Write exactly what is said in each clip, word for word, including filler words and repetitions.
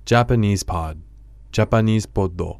Japanese Pod Japanese Poddo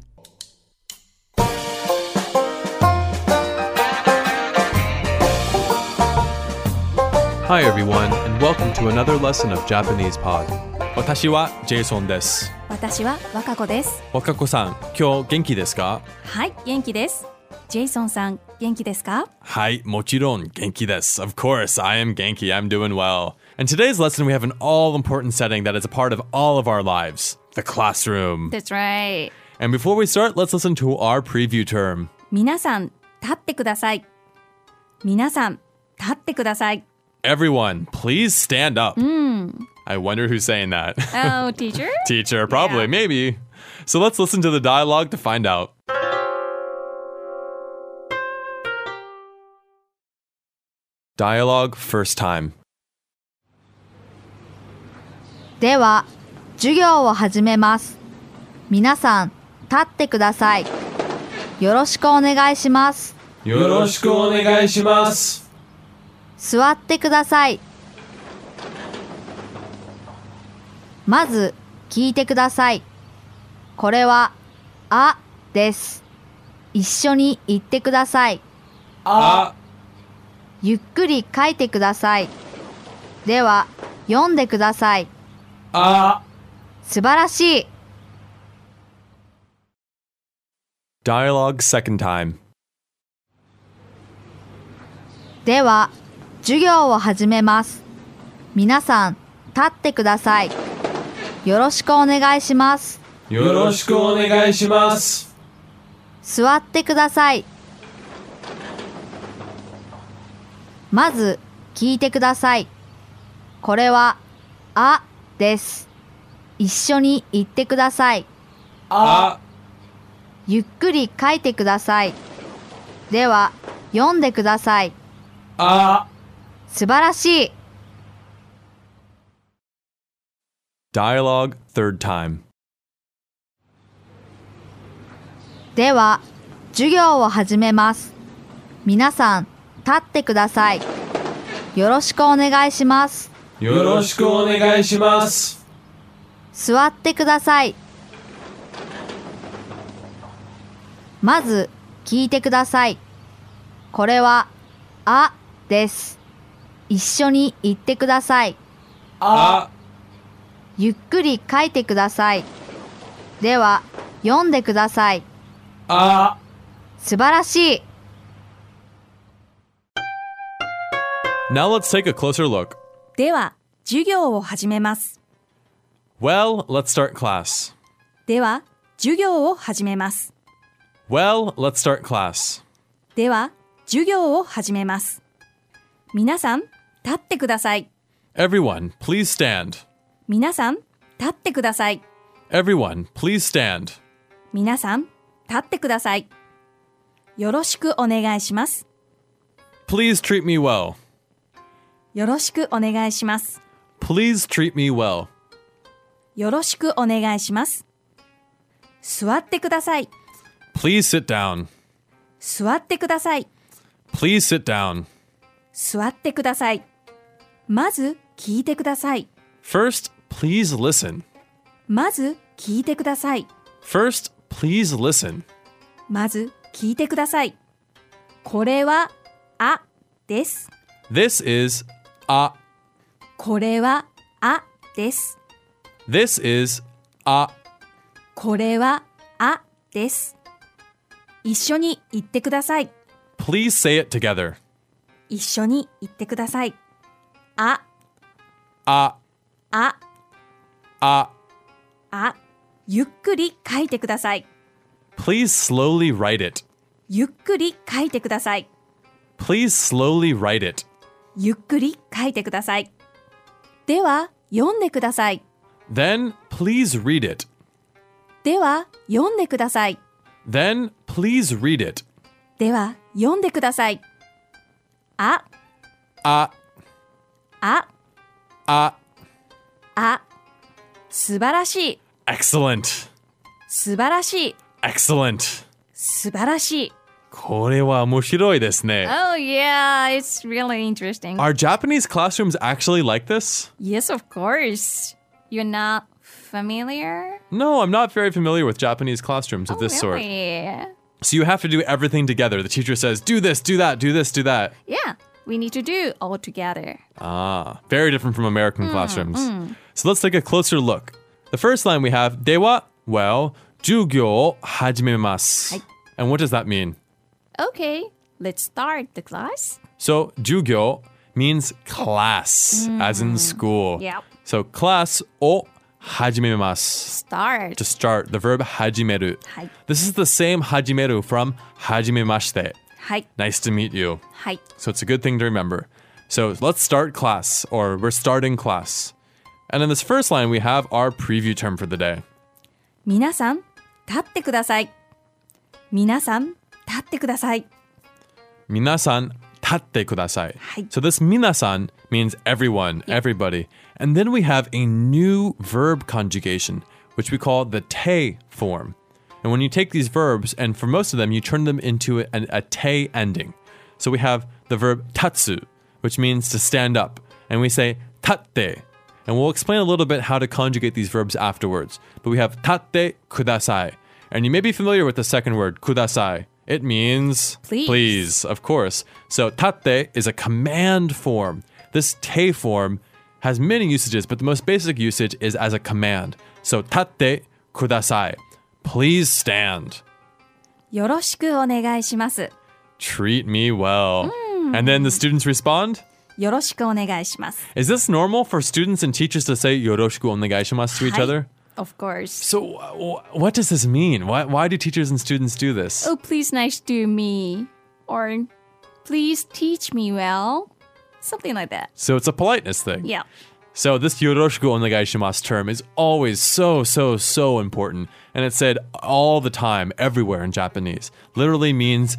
Hi everyone, and welcome to another lesson of Japanese Pod. 私はジェイソンです。 私は若子です。 若子さん、今日元気ですか？ はい、元気です。ジェイソンさん、元気ですか？ はい、もちろん元気です。Of course, I am 元気. I'm doing well. In today's lesson, we have an all-important setting that is a part of all of our lives, the classroom. That's right. And before we start, let's listen to our preview term. 皆さん、立ってください。皆さん、立ってください。 Everyone, please stand up. Mm. I wonder who's saying that. Oh, teacher? Teacher, probably, Yeah. maybe. So let's listen to the dialogue to find out. Dialogue first time. では、授業を始めます。皆さん、立ってください。よろしくお願いします。 よろしくお願いします。 座ってください。まず、聞いてください。これは、あです。一緒に言ってください。 あ。 ゆっくり書いてください。では、読んでください。 あ。 素晴らしい。 Dialogue second time. では、授業を始めます。皆さん、立ってください。よろしくお願いします。 よろしくお願いします。 座ってください。まず、聞いてください。これは、あです。一緒に言ってください。 あ。 ゆっくり書いてください。では、読んでください。 あ。 素晴らしい。 Dialogue third time. では、授業を始めます。皆さん、立ってください。よろしくお願いします。 よろしくお願いします。 座ってください。まず、聞いてください。これは、あです。一緒に言ってください。 あ。 ゆっくり書いてください。では、読んでください。 あ。 素晴らしい。 Now let's take a closer look. では、授業を始めます。 Well, let's start class. では、授業を始めます。 Well, let's start class. では、授業を始めます。皆さん、立ってください。 Everyone, please stand. 皆さん、立ってください。 Everyone, please stand. 皆さん、立ってください。よろしくお願いします。 Please treat me well. よろしくお願いします。 Please treat me well. よろしくお願いします。座ってください。 Please sit down. 座ってください。 Please sit down. 座ってください。まず聞いてください。 First, please listen. まず聞いてください。 First, please listen. まず聞いてください。これは、あです。 This is a. これは、あです。 This is a. これは、あです。一緒に言ってください。 Please say it together. 一緒に言ってください。あ、 あ、 あ、 あ。 あ。ゆっくり書いてください。 Please slowly write it. ゆっくり書いてください。 Please slowly write it. ゆっくり書いてください。では、読んでください。 Then, please read it. では、読んでください。 Then, please read it. では、読んでください。あ、 あ、 あ、 あ。 あ。素晴らしい。 Excellent. 素晴らしい。 Excellent. 素晴らしい。 これは面白いですね。 Oh yeah, it's really interesting. Are Japanese classrooms actually like this? Yes, of course. You're not familiar? No, I'm not very familiar with Japanese classrooms of Oh, this sort. really? So you have to do everything together. The teacher says, do this, do that, do this, do that. Yeah, we need to do all together. Ah, very different from American classrooms. So let's take a closer look. The first line we have, では, well, 授業を始めます. Hai. And what does that mean? Okay, let's start the class. So, 授業 means class, as in school. Yep. So, class を始めます. Start. To start, the verb 始める. Hai. This is the same 始める from 始めまして. Hai. Nice to meet you. Hai. So it's a good thing to remember. So let's start class, or we're starting class. And in this first line, we have our preview term for the day. 皆さん、立ってください。皆さん、立ってください。 皆さん、立ってください. Hai. So this 皆さん means everyone, everybody. And then we have a new verb conjugation, which we call the te form. And when you take these verbs, and for most of them, you turn them into a, a te ending. So we have the verb tatsu, which means to stand up. And we say tatte. And we'll explain a little bit how to conjugate these verbs afterwards. But we have tatte kudasai. And you may be familiar with the second word, kudasai. It means Please. please, of course. So tatte is a command form. This te form has many usages, but the most basic usage is as a command. So tatte kudasai. Please stand. よろしくお願いします。 Treat me well. And then the students respond. よろしくお願いします。 Is this normal for students and teachers to say yoroshiku onegaishimasu to each はい other? Of course. So uh, what does this mean? Why, why do teachers and students do this? Oh, please nice to me. Or please teach me well. Something like that. So it's a politeness thing. Yeah. So this yoroshiku onegaishimasu term is always so, so, so important. And it's said all the time, everywhere in Japanese. Literally means,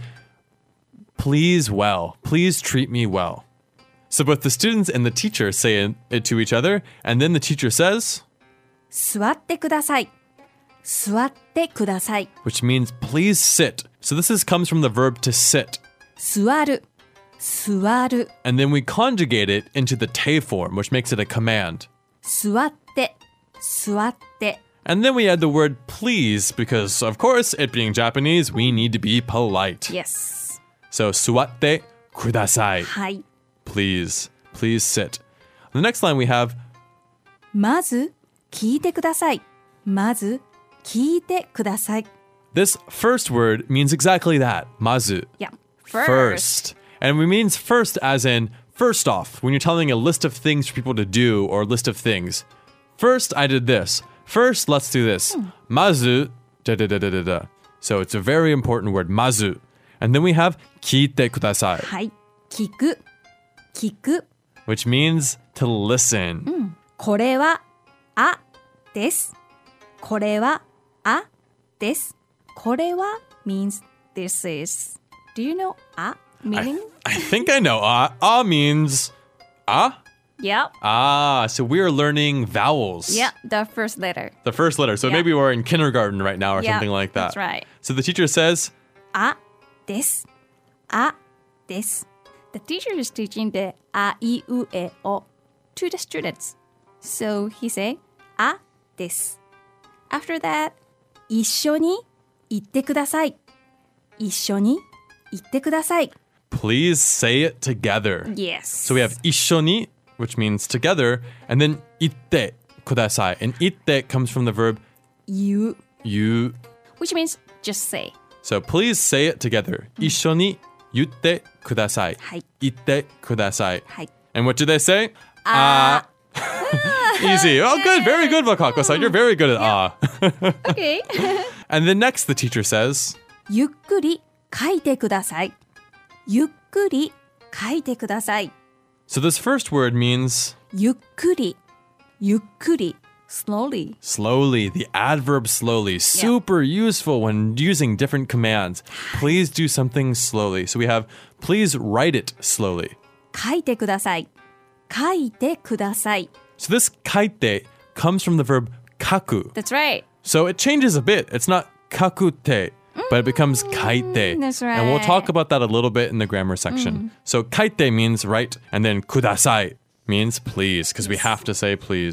please well, please treat me well. So both the students and the teacher say it to each other, and then the teacher says, 座ってください。座ってください。 which means please sit. So this is comes from the verb to sit. 座る。座る。 And then we conjugate it into the te form, which makes it a command. 座って。座って。 And then we add the word please, because of course, it being Japanese, we need to be polite. Yes. So, 座って kudasai. はい。 Please, please sit. The next line we have, まず、聞いてください。まず、聞いてください。 this first word means exactly that, mazu. Yeah. First. And it means first as in, first off, when you're telling a list of things for people to do or a list of things. First, I did this. First, let's do this. Mazu, da da da da da da. So it's a very important word, mazu. And then we have 聞いてください, はい。聞く。聞く。 which means to listen. これは、あ、です。これは、あ、です。これは means this is. Do you know あ meaning? I think I know. Ah, ah means ah. Yep. Ah, so we are learning vowels. Yeah, the first letter. The first letter. So Yeah. maybe we're in kindergarten right now or Yeah, something like that. that's right. So the teacher says, あ、です。あ、です。The teacher is teaching the あいうえお to the students. So he say あ、です。After that, 一緒に言ってください。一緒に言ってください。 please say it together. Yes. So we have 一緒に, which means together, and then 言ってください. And 言って comes from the verb 言う you. which means just say. So please say it together. 一緒に言ってください. はい。 言ってください. はい。 And what do they say? Ah. Easy. Oh, good. Very good, Wakako-san. You're very good at ah. Okay. And then next, the teacher says, ゆっくり書いてください。ゆっくり書いてください。 so this first word means ゆっくり、ゆっくり、slowly. slowly, the adverb slowly, super useful when using different commands. Please do something slowly. So we have, please write it slowly. 書いてください。書いてください。 So this kaite comes from the verb kaku. That's right. So it changes a bit. It's not kakute, but it becomes kaite. that's And we'll right. talk about that a little bit in the grammar section. So kaite means write, and then kudasai means please, because we have to say please.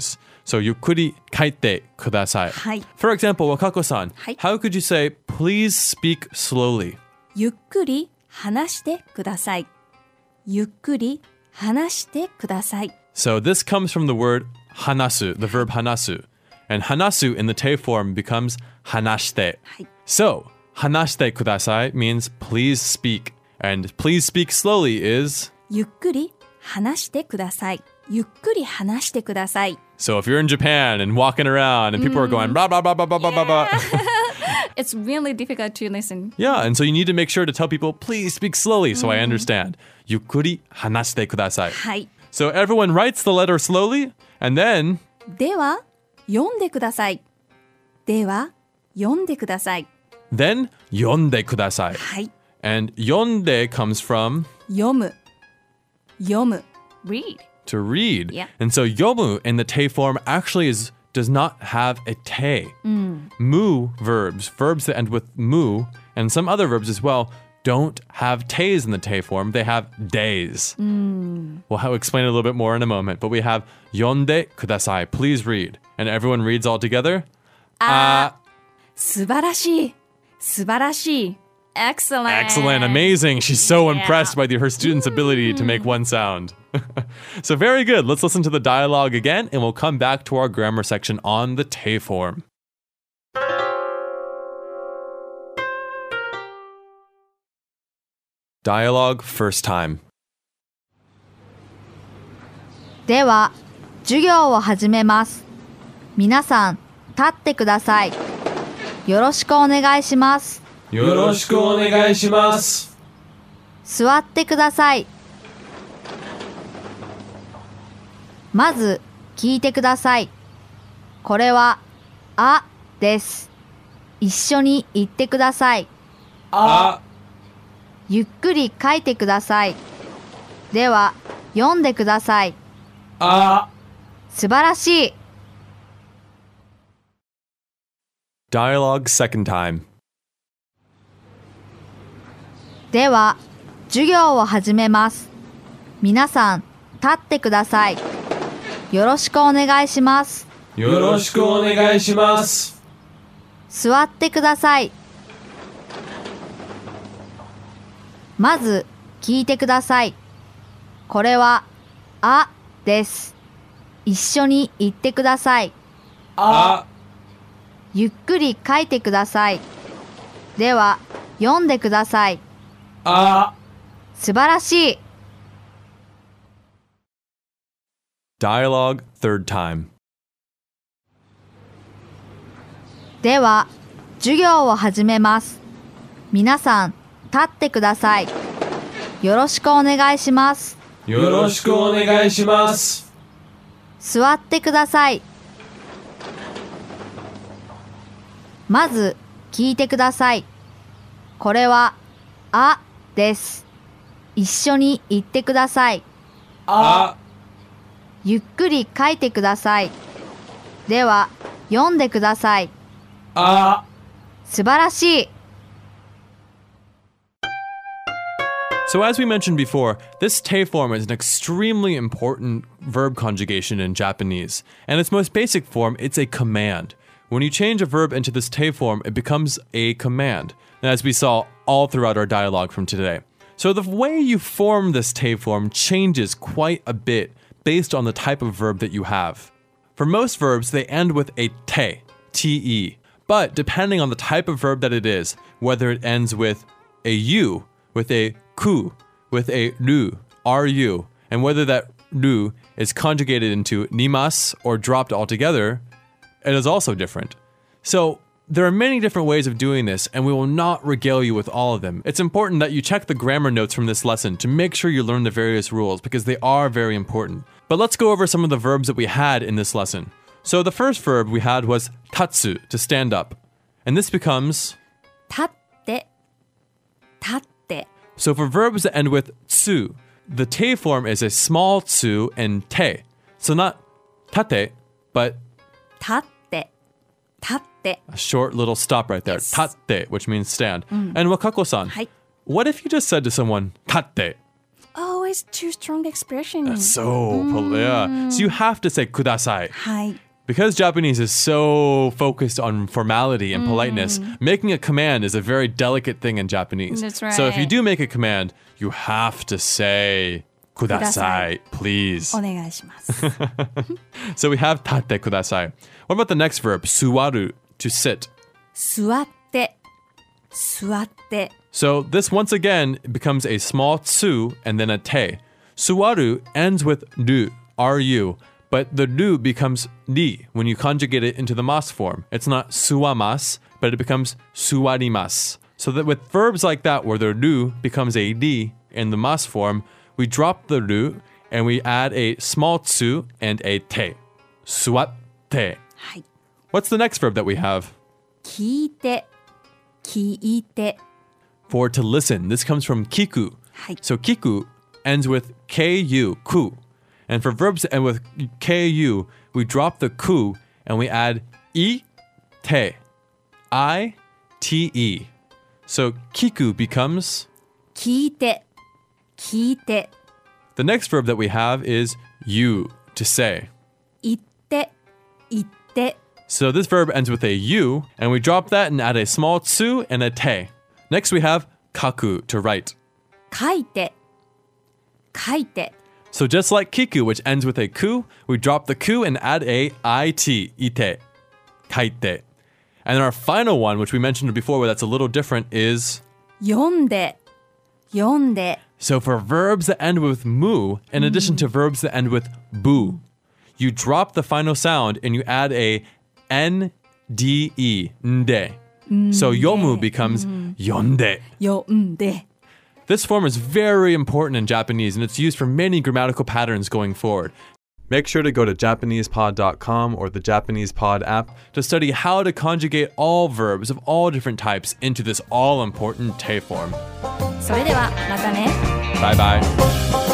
So ゆっくり書いてください。 はい。 For example, Wakako-san, はい。 how could you say, please speak slowly? ゆっくり話してください。ゆっくり話してください。 So this comes from the word hanasu, the verb hanasu. And hanasu in the te form becomes hanashite. はい。 So, hanashite kudasai means please speak. And please speak slowly is... ゆっくり話してください。ゆっくり話してください。 So if you're in Japan and walking around and people are going blah, blah, blah, blah, blah, blah, blah, blah. It's really difficult to listen. Yeah, and so you need to make sure to tell people, please speak slowly so I understand. ゆっくり話してください。 はい。 So everyone writes the letter slowly, and then... では、読んでください。では、読んでください。 Then, 読んでください。 はい。 And 読んで comes from... 読む。読む。read. to read. Yeah. And so yomu in the te form actually is does not have a te. Mu verbs, verbs that end with mu, and some other verbs as well, don't have te's in the te form. They have days. We'll have, explain it a little bit more in a moment. But we have yonde kudasai. Please read. And everyone reads all together. Ah. 素晴らしい。素晴らしい。Excellent. Excellent. Amazing. She's so Yeah. impressed by the, her students' ability to make one sound. So very good. Let's listen to the dialogue again, and we'll come back to our grammar section on the te form. Dialogue first time. では、授業を始めます。皆さん、立ってください。よろしくお願いします。 よろしくお願いします。 座ってください。まず、聞いてください。これは、あです。一緒に言ってください。 あ、 ゆっくり書いてください。では、読んでください。 あ、 素晴らしい。 Dialogue second time. では、授業を始めます。皆さん、立ってください。よろしくお願いします。 よろしくお願いします。 座ってください。まず、聞いてください。これは、あです。一緒に言ってください。 あ、 ゆっくり書いてください。では、読んでください。 あ、 素晴らしい。 Dialogue third time. では、授業を始めます。皆さん、立ってください。よろしくお願いします。 よろしくお願いします。 座ってください。まず、聞いてください。これは、あです。一緒に言ってください。 あ、 ゆっくり書いてください。では、読んでください。 あ、 素晴らしい。 So as we mentioned before, this te form is an extremely important verb conjugation in Japanese. And its most basic form, it's a command. When you change a verb into this te form, it becomes a command. And as we saw all throughout our dialogue from today. So the way you form this te form changes quite a bit based on the type of verb that you have. For most verbs, they end with a te, te. But depending on the type of verb that it is, whether it ends with a u, with a ku, with a ru, ru, and whether that ru is conjugated into nimas or dropped altogether, it is also different. So there are many different ways of doing this, and we will not regale you with all of them. It's important that you check the grammar notes from this lesson to make sure you learn the various rules, because they are very important. But let's go over some of the verbs that we had in this lesson. So the first verb we had was tatsu, to stand up. And this becomes... 立って立って So for verbs that end with tsu, the te form is a small tsu and te. So not tate, but 立って立って a short little stop right there. Yes. Tate, which means stand. And Wakako-san, はい what if you just said to someone, tate? Oh, it's too strong expression. So, yeah. So you have to say kudasai. はい Because Japanese is so focused on formality and politeness, making a command is a very delicate thing in Japanese. That's So if you right. do make a command, you have to say kudasai, please. お願いします。 So we have tate kudasai. What about the next verb, suwaru, to sit? 座って、座って。 So this once again becomes a small tsu and then a te. Suwaru ends with ru, ru, but the ru becomes ri when you conjugate it into the mas form. It's not suwamas, but it becomes suwarimas. So that with verbs like that where the ru becomes a ri in the mas form, we drop the ru and we add a small tsu and a te. Suwatte. はい。 What's the next verb that we have? 聞いて、聞いて。 For to listen, this comes from kiku. はい。 So kiku ends with ku, ku. And for verbs that end with ku, we drop the ku and we add i, te. I, te. So kiku becomes... 聞いて、聞いて。 The next verb that we have is you, to say. 言って、言って。 So this verb ends with a u, and we drop that and add a small tsu and a te. Next we have kaku, to write. 書いて、書いて。 So just like kiku, which ends with a ku, we drop the ku and add a it, ite, kaite. And then our final one, which we mentioned before, where that's a little different, is... 読んで、読んで。 So for verbs that end with mu, in addition to verbs that end with bu, you drop the final sound and you add a nde, nde. So yomu becomes yonde. 読んで。 This form is very important in Japanese, and it's used for many grammatical patterns going forward. Make sure to go to Japanese pod dot com or the Japanese Pod app. To study how to conjugate all verbs of all different types into this all-important te form. それではまたね。 Bye bye.